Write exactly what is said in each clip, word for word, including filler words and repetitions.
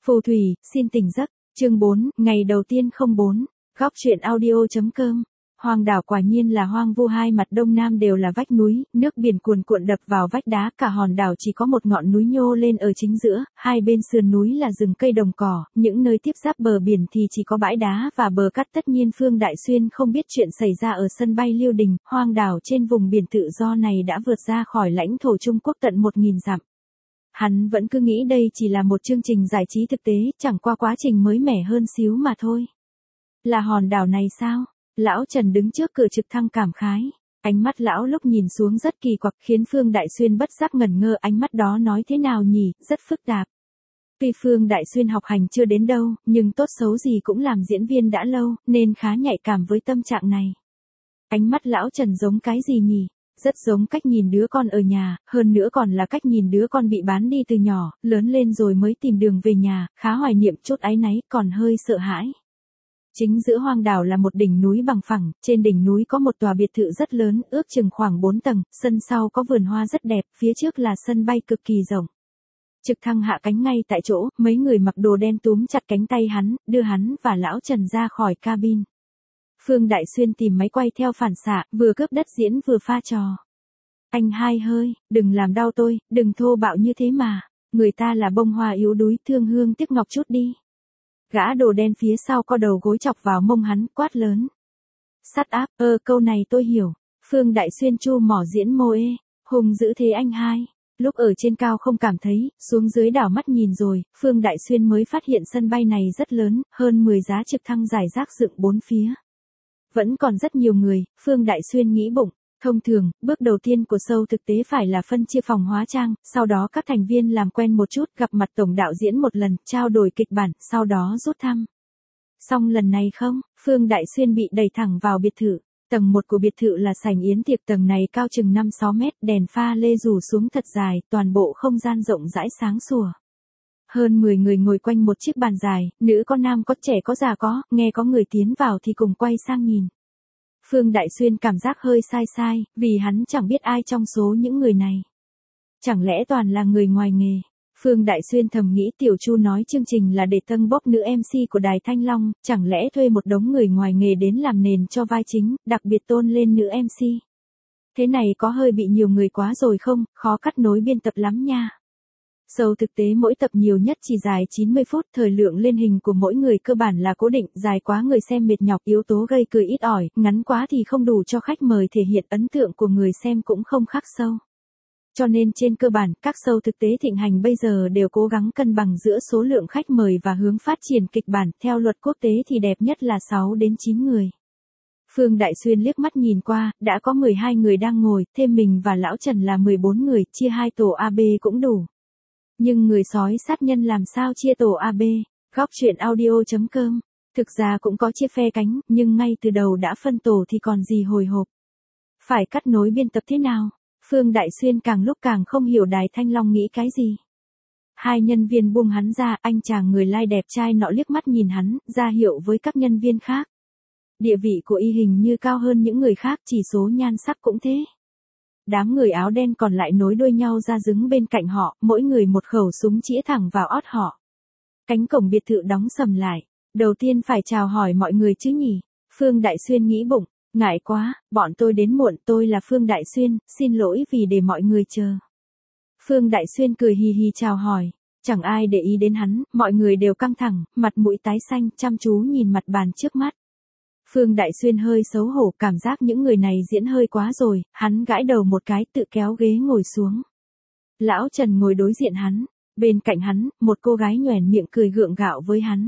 Phù thủy, xin tỉnh giấc. Chương bốn, ngày đầu tiên không bốn. Góc truyện audio.com. Hoang đảo quả nhiên là hoang vu, hai mặt đông nam đều là vách núi, nước biển cuồn cuộn đập vào vách đá, cả hòn đảo chỉ có một ngọn núi nhô lên ở chính giữa, hai bên sườn núi là rừng cây đồng cỏ, những nơi tiếp giáp bờ biển thì chỉ có bãi đá và bờ cát. Tất nhiên Phương Đại Xuyên không biết chuyện xảy ra ở sân bay Liêu Đình, hoang đảo trên vùng biển tự do này đã vượt ra khỏi lãnh thổ Trung Quốc tận một nghìn dặm. Hắn vẫn cứ nghĩ đây chỉ là một chương trình giải trí thực tế, chẳng qua quá trình mới mẻ hơn xíu mà thôi. Là hòn đảo này sao? Lão Trần đứng trước cửa trực thăng cảm khái. Ánh mắt lão lúc nhìn xuống rất kỳ quặc, khiến Phương Đại Xuyên bất giác ngẩn ngơ. Ánh mắt đó nói thế nào nhỉ, rất phức tạp. Tuy Phương Đại Xuyên học hành chưa đến đâu, nhưng tốt xấu gì cũng làm diễn viên đã lâu, nên khá nhạy cảm với tâm trạng này. Ánh mắt lão Trần giống cái gì nhỉ? Rất giống cách nhìn đứa con ở nhà, hơn nữa còn là cách nhìn đứa con bị bán đi từ nhỏ, lớn lên rồi mới tìm đường về nhà, khá hoài niệm, chút áy náy, còn hơi sợ hãi. Chính giữa hoang đảo là một đỉnh núi bằng phẳng, trên đỉnh núi có một tòa biệt thự rất lớn, ước chừng khoảng bốn tầng, sân sau có vườn hoa rất đẹp, phía trước là sân bay cực kỳ rộng. Trực thăng hạ cánh ngay tại chỗ, mấy người mặc đồ đen túm chặt cánh tay hắn, đưa hắn và lão Trần ra khỏi cabin. Phương Đại Xuyên tìm máy quay theo phản xạ, vừa cướp đất diễn vừa pha trò. Anh hai hơi, đừng làm đau tôi, đừng thô bạo như thế mà, người ta là bông hoa yếu đuối, thương hương tiếc ngọc chút đi. Gã đồ đen phía sau co đầu gối chọc vào mông hắn, quát lớn. Shut up, ơ câu này tôi hiểu. Phương Đại Xuyên chu mỏ diễn mô ê, hùng dữ thế anh hai. Lúc ở trên cao không cảm thấy, xuống dưới đảo mắt nhìn rồi, Phương Đại Xuyên mới phát hiện sân bay này rất lớn, hơn mười giá trực thăng rải rác dựng bốn phía. Vẫn còn rất nhiều người, Phương Đại Xuyên nghĩ bụng. Thông thường, bước đầu tiên của show thực tế phải là phân chia phòng hóa trang, sau đó các thành viên làm quen một chút, gặp mặt tổng đạo diễn một lần, trao đổi kịch bản, sau đó rút thăm. Xong lần này không, Phương Đại Xuyên bị đẩy thẳng vào biệt thự. Tầng một của biệt thự là sảnh yến tiệc, tầng này cao chừng năm sáu mét, đèn pha lê rủ xuống thật dài, toàn bộ không gian rộng rãi sáng sủa. Hơn mười người ngồi quanh một chiếc bàn dài, nữ có nam có, trẻ có già có, nghe có người tiến vào thì cùng quay sang nhìn. Phương Đại Xuyên cảm giác hơi sai sai, vì hắn chẳng biết ai trong số những người này. Chẳng lẽ toàn là người ngoài nghề? Phương Đại Xuyên thầm nghĩ, Tiểu Chu nói chương trình là để tâng bốc nữ em xê của Đài Thanh Long, chẳng lẽ thuê một đống người ngoài nghề đến làm nền cho vai chính, đặc biệt tôn lên nữ em xê. Thế này có hơi bị nhiều người quá rồi không, khó cắt nối biên tập lắm nha. Show thực tế mỗi tập nhiều nhất chỉ dài chín mươi phút, thời lượng lên hình của mỗi người cơ bản là cố định, dài quá người xem mệt nhọc, yếu tố gây cười ít ỏi, ngắn quá thì không đủ cho khách mời thể hiện ấn tượng của người xem cũng không khác show. Cho nên trên cơ bản, các show thực tế thịnh hành bây giờ đều cố gắng cân bằng giữa số lượng khách mời và hướng phát triển kịch bản, theo luật quốc tế thì đẹp nhất là sáu đến chín người. Phương Đại Xuyên liếc mắt nhìn qua, đã có mười hai người đang ngồi, thêm mình và lão Trần là mười bốn người, chia hai tổ A B cũng đủ. Nhưng người sói sát nhân làm sao chia tổ A B? Góc truyện audio.com. Thực ra cũng có chia phe cánh, nhưng ngay từ đầu đã phân tổ thì còn gì hồi hộp. Phải cắt nối biên tập thế nào? Phương Đại Xuyên càng lúc càng không hiểu Đài Thanh Long nghĩ cái gì. Hai nhân viên buông hắn ra, anh chàng người lai đẹp trai nọ liếc mắt nhìn hắn, ra hiệu với các nhân viên khác. Địa vị của y hình như cao hơn những người khác, chỉ số nhan sắc cũng thế. Đám người áo đen còn lại nối đuôi nhau ra đứng bên cạnh họ, mỗi người một khẩu súng chĩa thẳng vào ót họ. Cánh cổng biệt thự đóng sầm lại. Đầu tiên phải chào hỏi mọi người chứ nhỉ? Phương Đại Xuyên nghĩ bụng, ngại quá, bọn tôi đến muộn, tôi là Phương Đại Xuyên, xin lỗi vì để mọi người chờ. Phương Đại Xuyên cười hì hì chào hỏi, chẳng ai để ý đến hắn, mọi người đều căng thẳng, mặt mũi tái xanh, chăm chú nhìn mặt bàn trước mắt. Phương Đại Xuyên hơi xấu hổ, cảm giác những người này diễn hơi quá rồi, hắn gãi đầu một cái, tự kéo ghế ngồi xuống. Lão Trần ngồi đối diện hắn, bên cạnh hắn, một cô gái nhoẻn miệng cười gượng gạo với hắn.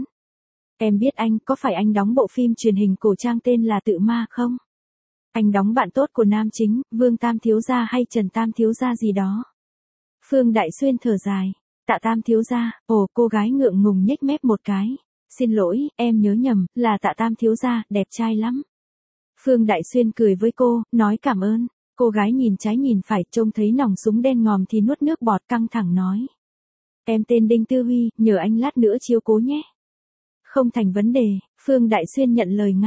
Em biết anh, có phải anh đóng bộ phim truyền hình cổ trang tên là Tự Ma không? Anh đóng bạn tốt của nam chính, Vương Tam Thiếu Gia hay Trần Tam Thiếu Gia gì đó. Phương Đại Xuyên thở dài, Tạ Tam Thiếu Gia, ồ, cô gái ngượng ngùng nhếch mép một cái. Xin lỗi, em nhớ nhầm, là Tạ Tam Thiếu Gia, đẹp trai lắm. Phương Đại Xuyên cười với cô, nói cảm ơn. Cô gái nhìn trái nhìn phải, trông thấy nòng súng đen ngòm thì nuốt nước bọt, căng thẳng nói. Em tên Đinh Tư Huy, nhờ anh lát nữa chiếu cố nhé. Không thành vấn đề, Phương Đại Xuyên nhận lời ngay.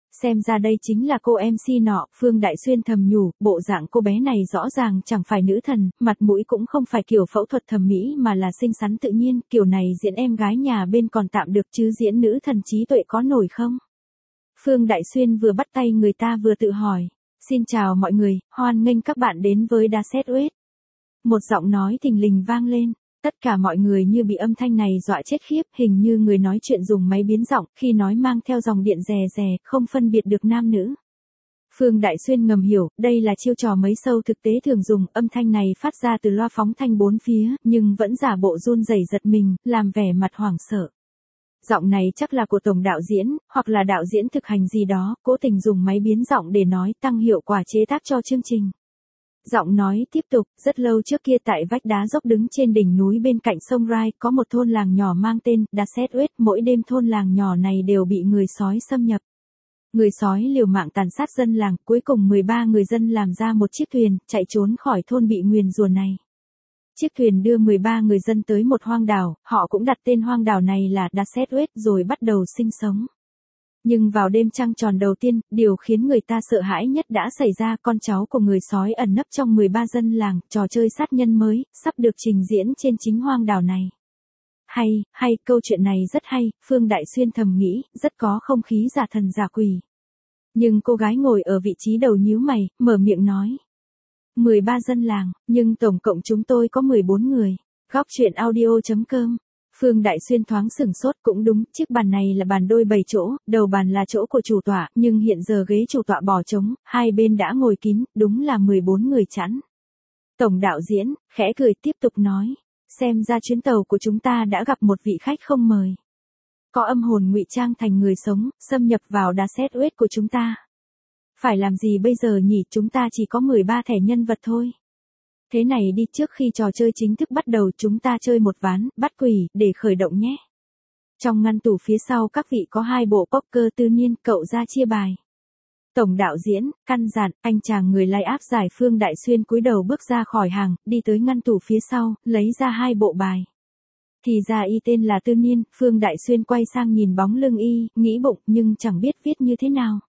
Xem ra đây chính là cô em xê nọ, Phương Đại Xuyên thầm nhủ, bộ dạng cô bé này rõ ràng chẳng phải nữ thần, mặt mũi cũng không phải kiểu phẫu thuật thẩm mỹ mà là xinh xắn tự nhiên, kiểu này diễn em gái nhà bên còn tạm được chứ diễn nữ thần trí tuệ có nổi không? Phương Đại Xuyên vừa bắt tay người ta vừa tự hỏi. Xin chào mọi người, hoan nghênh các bạn đến với Daset Uết. Một giọng nói thình lình vang lên. Tất cả mọi người như bị âm thanh này dọa chết khiếp, hình như người nói chuyện dùng máy biến giọng, khi nói mang theo dòng điện rè rè, không phân biệt được nam nữ. Phương Đại Xuyên ngầm hiểu, đây là chiêu trò mấy show thực tế thường dùng, âm thanh này phát ra từ loa phóng thanh bốn phía, nhưng vẫn giả bộ run rẩy giật mình, làm vẻ mặt hoảng sợ. Giọng này chắc là của tổng đạo diễn, hoặc là đạo diễn thực hành gì đó, cố tình dùng máy biến giọng để nói tăng hiệu quả chế tác cho chương trình. Giọng nói tiếp tục, rất lâu trước kia tại vách đá dốc đứng trên đỉnh núi bên cạnh sông Rai, có một thôn làng nhỏ mang tên Daset Uết, mỗi đêm thôn làng nhỏ này đều bị người sói xâm nhập. Người sói liều mạng tàn sát dân làng, cuối cùng mười ba người dân làm ra một chiếc thuyền, chạy trốn khỏi thôn bị nguyền rủa này. Chiếc thuyền đưa mười ba người dân tới một hoang đảo, họ cũng đặt tên hoang đảo này là Daset Uết rồi bắt đầu sinh sống. Nhưng vào đêm trăng tròn đầu tiên, điều khiến người ta sợ hãi nhất đã xảy ra, con cháu của người sói ẩn nấp trong mười ba dân làng, trò chơi sát nhân mới, sắp được trình diễn trên chính hoang đảo này. Hay, hay, câu chuyện này rất hay, Phương Đại Xuyên thầm nghĩ, rất có không khí giả thần giả quỷ. Nhưng cô gái ngồi ở vị trí đầu nhíu mày, mở miệng nói. mười ba dân làng, nhưng tổng cộng chúng tôi có mười bốn người. Góc truyện audio chấm com. Phương Đại Xuyên thoáng sửng sốt, cũng đúng, chiếc bàn này là bàn đôi bảy chỗ, đầu bàn là chỗ của chủ tọa, nhưng hiện giờ ghế chủ tọa bỏ trống, hai bên đã ngồi kín, đúng là mười bốn người chẵn. Tổng đạo diễn, khẽ cười tiếp tục nói, xem ra chuyến tàu của chúng ta đã gặp một vị khách không mời. Có âm hồn ngụy trang thành người sống, xâm nhập vào Daset Uết của chúng ta. Phải làm gì bây giờ nhỉ, chúng ta chỉ có mười ba thẻ nhân vật thôi. Thế này đi, trước khi trò chơi chính thức bắt đầu chúng ta chơi một ván, bắt quỷ, để khởi động nhé. Trong ngăn tủ phía sau các vị có hai bộ poker tư niên, cậu ra chia bài. Tổng đạo diễn, căn dặn, anh chàng người lai áp giải Phương Đại Xuyên cúi đầu bước ra khỏi hàng, đi tới ngăn tủ phía sau, lấy ra hai bộ bài. Thì ra y tên là Tư Niên, Phương Đại Xuyên quay sang nhìn bóng lưng y, nghĩ bụng nhưng chẳng biết viết như thế nào.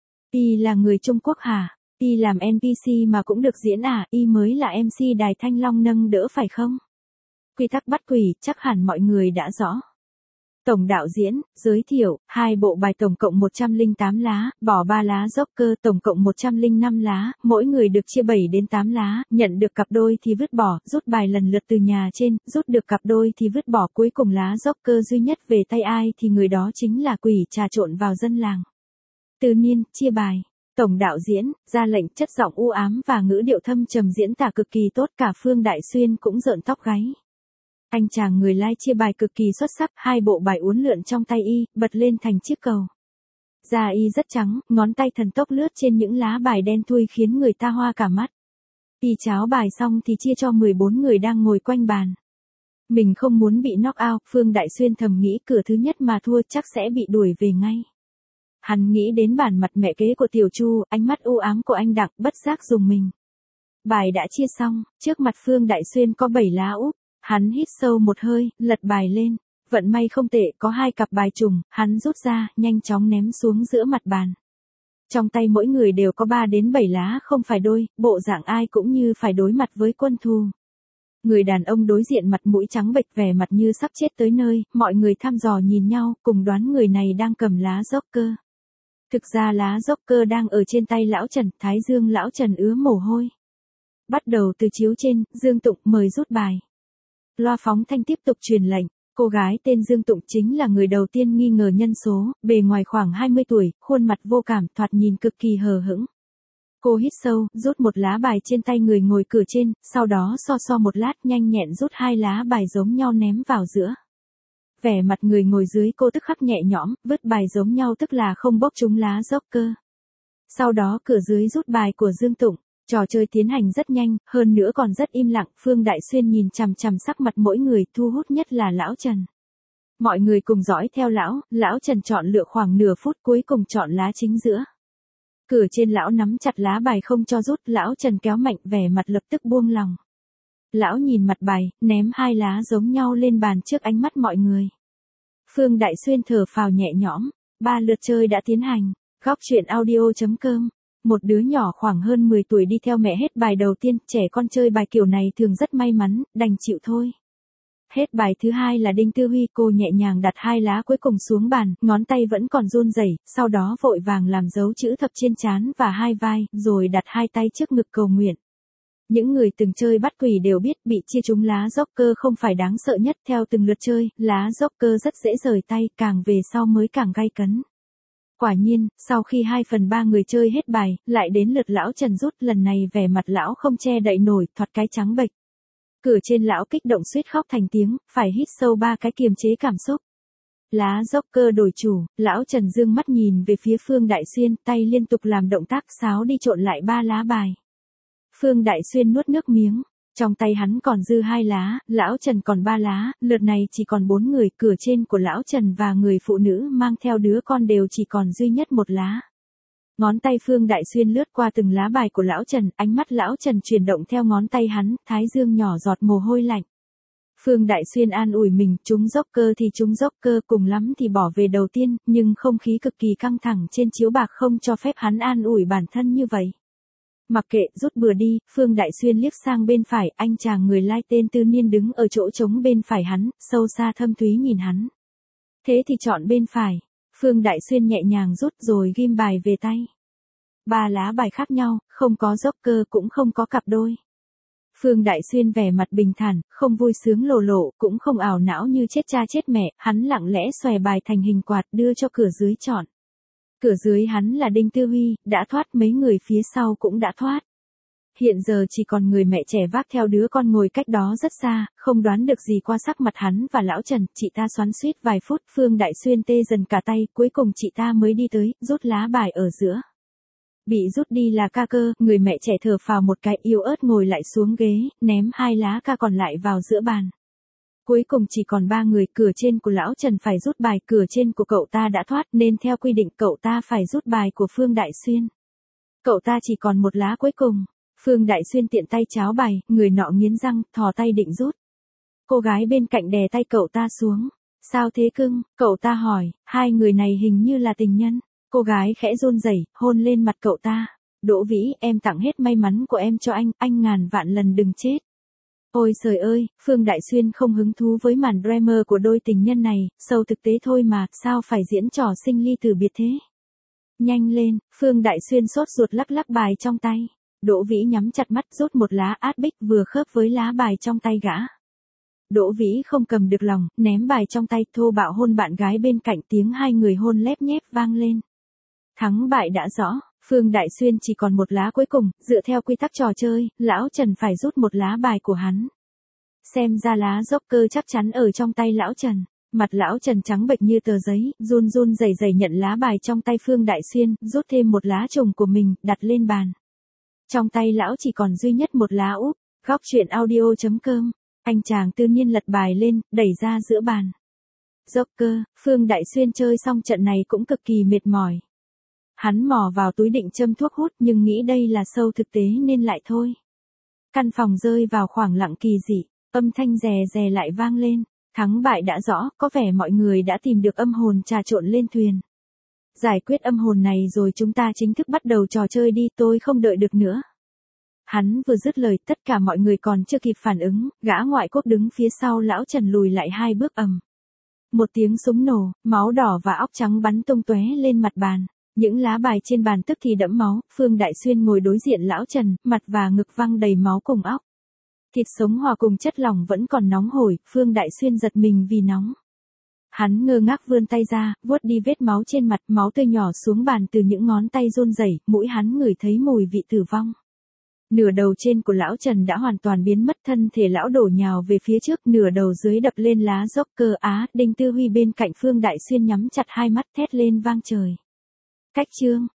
Y là người Trung Quốc hả? Y làm en pê xê mà cũng được diễn à, y mới là em xê đài Thanh Long nâng đỡ phải không? Quy tắc bắt quỷ, chắc hẳn mọi người đã rõ. Tổng đạo diễn, giới thiệu, hai bộ bài tổng cộng một trăm lẻ tám lá, bỏ ba lá Joker tổng cộng một trăm lẻ năm lá, mỗi người được chia bảy đến tám lá, nhận được cặp đôi thì vứt bỏ, rút bài lần lượt từ nhà trên, rút được cặp đôi thì vứt bỏ, cuối cùng lá Joker duy nhất về tay ai thì người đó chính là quỷ trà trộn vào dân làng. Tư Niên, chia bài. Tổng đạo diễn, ra lệnh, chất giọng u ám và ngữ điệu thâm trầm diễn tả cực kỳ tốt, cả Phương Đại Xuyên cũng rợn tóc gáy. Anh chàng người lai chia bài cực kỳ xuất sắc, hai bộ bài uốn lượn trong tay y, bật lên thành chiếc cầu. Da y rất trắng, ngón tay thần tốc lướt trên những lá bài đen thui khiến người ta hoa cả mắt. Y cháo bài xong thì chia cho mười bốn người đang ngồi quanh bàn. Mình không muốn bị knock out, Phương Đại Xuyên thầm nghĩ cửa thứ nhất mà thua chắc sẽ bị đuổi về ngay. Hắn nghĩ đến bản mặt mẹ kế của Tiểu Chu, ánh mắt u ám của anh Đặng, bất giác dùng mình. Bài đã chia xong, trước mặt Phương Đại Xuyên có bảy lá úp, hắn hít sâu một hơi, lật bài lên. Vận may không tệ, có hai cặp bài trùng, hắn rút ra, nhanh chóng ném xuống giữa mặt bàn. Trong tay mỗi người đều có ba đến bảy lá không phải đôi, bộ dạng ai cũng như phải đối mặt với quân thù. Người đàn ông đối diện mặt mũi trắng bệch, vẻ mặt như sắp chết tới nơi, mọi người thăm dò nhìn nhau, cùng đoán người này đang cầm lá Joker. Thực ra lá Joker đang ở trên tay lão Trần, thái dương lão Trần ứa mồ hôi. Bắt đầu từ chiếu trên, Dương Tụng mời rút bài. Loa phóng thanh tiếp tục truyền lệnh, cô gái tên Dương Tụng chính là người đầu tiên nghi ngờ nhân số, bề ngoài khoảng hai mươi tuổi, khuôn mặt vô cảm, thoạt nhìn cực kỳ hờ hững. Cô hít sâu, rút một lá bài trên tay người ngồi cửa trên, sau đó so so một lát nhanh nhẹn rút hai lá bài giống nhau ném vào giữa. Vẻ mặt người ngồi dưới cô tức khắc nhẹ nhõm, vứt bài giống nhau tức là không bốc trúng lá Joker. Sau đó cửa dưới rút bài của Dương Tụng, trò chơi tiến hành rất nhanh, hơn nữa còn rất im lặng, Phương Đại Xuyên nhìn chằm chằm sắc mặt mỗi người, thu hút nhất là lão Trần. Mọi người cùng dõi theo lão, lão Trần chọn lựa khoảng nửa phút cuối cùng chọn lá chính giữa. Cửa trên lão nắm chặt lá bài không cho rút, lão Trần kéo mạnh, vẻ mặt lập tức buông lòng. Lão nhìn mặt bài, ném hai lá giống nhau lên bàn trước ánh mắt mọi người. Phương Đại Xuyên thở phào nhẹ nhõm, ba lượt chơi đã tiến hành. Góc truyện audio chấm com. Một đứa nhỏ khoảng hơn mười tuổi đi theo mẹ hết bài đầu tiên, trẻ con chơi bài kiểu này thường rất may mắn, đành chịu thôi. Hết bài thứ hai là Đinh Tư Huy, cô nhẹ nhàng đặt hai lá cuối cùng xuống bàn, ngón tay vẫn còn run rẩy, sau đó vội vàng làm dấu chữ thập trên trán và hai vai, rồi đặt hai tay trước ngực cầu nguyện. Những người từng chơi bắt quỷ đều biết bị chia trúng lá Joker không phải đáng sợ nhất, theo từng lượt chơi, lá Joker rất dễ rời tay, càng về sau mới càng gay cấn. Quả nhiên, sau khi hai phần ba người chơi hết bài, lại đến lượt lão Trần rút, lần này vẻ mặt lão không che đậy nổi, thoạt cái trắng bệch. Cửa trên lão kích động suýt khóc thành tiếng, phải hít sâu ba cái kiềm chế cảm xúc. Lá Joker đổi chủ, lão Trần dương mắt nhìn về phía Phương Đại Xuyên, tay liên tục làm động tác sáo đi trộn lại ba lá bài. Phương Đại Xuyên nuốt nước miếng, trong tay hắn còn dư hai lá, lão Trần còn ba lá, lượt này chỉ còn bốn người, cửa trên của lão Trần và người phụ nữ mang theo đứa con đều chỉ còn duy nhất một lá. Ngón tay Phương Đại Xuyên lướt qua từng lá bài của lão Trần, ánh mắt lão Trần chuyển động theo ngón tay hắn, thái dương nhỏ giọt mồ hôi lạnh. Phương Đại Xuyên an ủi mình, trúng Joker thì trúng Joker, cùng lắm thì bỏ về đầu tiên, nhưng không khí cực kỳ căng thẳng trên chiếu bạc không cho phép hắn an ủi bản thân như vậy. Mặc kệ, rút bừa đi, Phương Đại Xuyên liếc sang bên phải, anh chàng người lai tên Tư Niên đứng ở chỗ trống bên phải hắn, sâu xa thâm thúy nhìn hắn. Thế thì chọn bên phải. Phương Đại Xuyên nhẹ nhàng rút rồi ghim bài về tay. Ba lá bài khác nhau, không có Joker cũng không có cặp đôi. Phương Đại Xuyên vẻ mặt bình thản, không vui sướng lồ lộ, cũng không ảo não như chết cha chết mẹ, hắn lặng lẽ xòe bài thành hình quạt đưa cho cửa dưới chọn. Cửa dưới hắn là Đinh Tư Huy, đã thoát, mấy người phía sau cũng đã thoát. Hiện giờ chỉ còn người mẹ trẻ vác theo đứa con ngồi cách đó rất xa, không đoán được gì qua sắc mặt hắn và lão Trần, chị ta xoắn xuýt vài phút, Phương Đại Xuyên tê dần cả tay, cuối cùng chị ta mới đi tới, rút lá bài ở giữa. Bị rút đi là ca cơ, người mẹ trẻ thở phào một cái yếu ớt ngồi lại xuống ghế, ném hai lá ca còn lại vào giữa bàn. Cuối cùng chỉ còn ba người, cửa trên của lão Trần phải rút bài, cửa trên của cậu ta đã thoát nên theo quy định cậu ta phải rút bài của Phương Đại Xuyên. Cậu ta chỉ còn một lá cuối cùng. Phương Đại Xuyên tiện tay cháo bài, người nọ nghiến răng, thò tay định rút. Cô gái bên cạnh đè tay cậu ta xuống. Sao thế cưng? Cậu ta hỏi, hai người này hình như là tình nhân. Cô gái khẽ run rẩy, hôn lên mặt cậu ta. Đỗ Vĩ, em tặng hết may mắn của em cho anh, anh ngàn vạn lần đừng chết. Ôi trời ơi, Phương Đại Xuyên không hứng thú với màn drama của đôi tình nhân này, sâu thực tế thôi mà, sao phải diễn trò sinh ly từ biệt thế? Nhanh lên, Phương Đại Xuyên sốt ruột lắc lắc bài trong tay. Đỗ Vĩ nhắm chặt mắt rút một lá át bích vừa khớp với lá bài trong tay gã. Đỗ Vĩ không cầm được lòng, ném bài trong tay thô bạo hôn bạn gái bên cạnh, tiếng hai người hôn lép nhép vang lên. Thắng bại đã rõ, Phương Đại Xuyên chỉ còn một lá cuối cùng, dựa theo quy tắc trò chơi, lão Trần phải rút một lá bài của hắn. Xem ra lá Joker chắc chắn ở trong tay lão Trần. Mặt lão Trần trắng bệch như tờ giấy, run run rẩy rẩy nhận lá bài trong tay Phương Đại Xuyên, rút thêm một lá trùng của mình, đặt lên bàn. Trong tay lão chỉ còn duy nhất một lá úp. Góc truyện audio chấm com. Anh chàng Tư Niên lật bài lên, đẩy ra giữa bàn. Joker, Phương Đại Xuyên chơi xong trận này cũng cực kỳ mệt mỏi. Hắn mò vào túi định châm thuốc hút nhưng nghĩ đây là show thực tế nên lại thôi. Căn phòng rơi vào khoảng lặng kỳ dị, âm thanh rè rè lại vang lên. Thắng bại đã rõ, có vẻ mọi người đã tìm được âm hồn trà trộn lên thuyền. Giải quyết âm hồn này rồi chúng ta chính thức bắt đầu trò chơi đi, tôi không đợi được nữa. Hắn vừa dứt lời, tất cả mọi người còn chưa kịp phản ứng, gã ngoại quốc đứng phía sau lão Trần lùi lại hai bước ầm. Một tiếng súng nổ, máu đỏ và óc trắng bắn tung tóe lên mặt bàn. Những lá bài trên bàn tức thì đẫm máu, Phương Đại Xuyên ngồi đối diện lão Trần, mặt và ngực văng đầy máu cùng óc. Thịt sống hòa cùng chất lỏng vẫn còn nóng hổi, Phương Đại Xuyên giật mình vì nóng. Hắn ngơ ngác vươn tay ra, vuốt đi vết máu trên mặt, máu tươi nhỏ xuống bàn từ những ngón tay run rẩy, mũi hắn ngửi thấy mùi vị tử vong. Nửa đầu trên của lão Trần đã hoàn toàn biến mất, thân thể lão đổ nhào về phía trước, nửa đầu dưới đập lên lá Joker. Á, Đinh Tư Huy bên cạnh Phương Đại Xuyên nhắm chặt hai mắt thét lên vang trời. Cách chương.